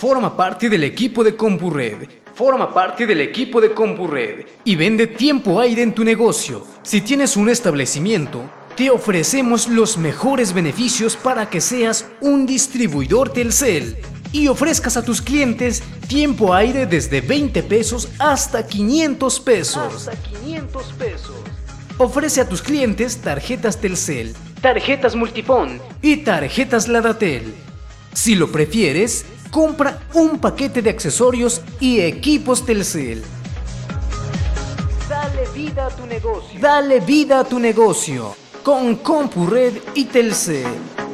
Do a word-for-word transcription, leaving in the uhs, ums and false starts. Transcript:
Forma parte del equipo de CompuRed. Forma parte del equipo de CompuRed y vende tiempo aire en tu negocio. Si tienes un establecimiento, te ofrecemos los mejores beneficios para que seas un distribuidor Telcel y ofrezcas a tus clientes tiempo aire desde veinte pesos hasta quinientos pesos. Hasta quinientos pesos. Ofrece a tus clientes tarjetas Telcel, tarjetas Multifón y tarjetas Ladatel. Si lo prefieres, compra un paquete de accesorios y equipos Telcel. Dale vida a tu negocio. Dale vida a tu negocio con CompuRed y Telcel.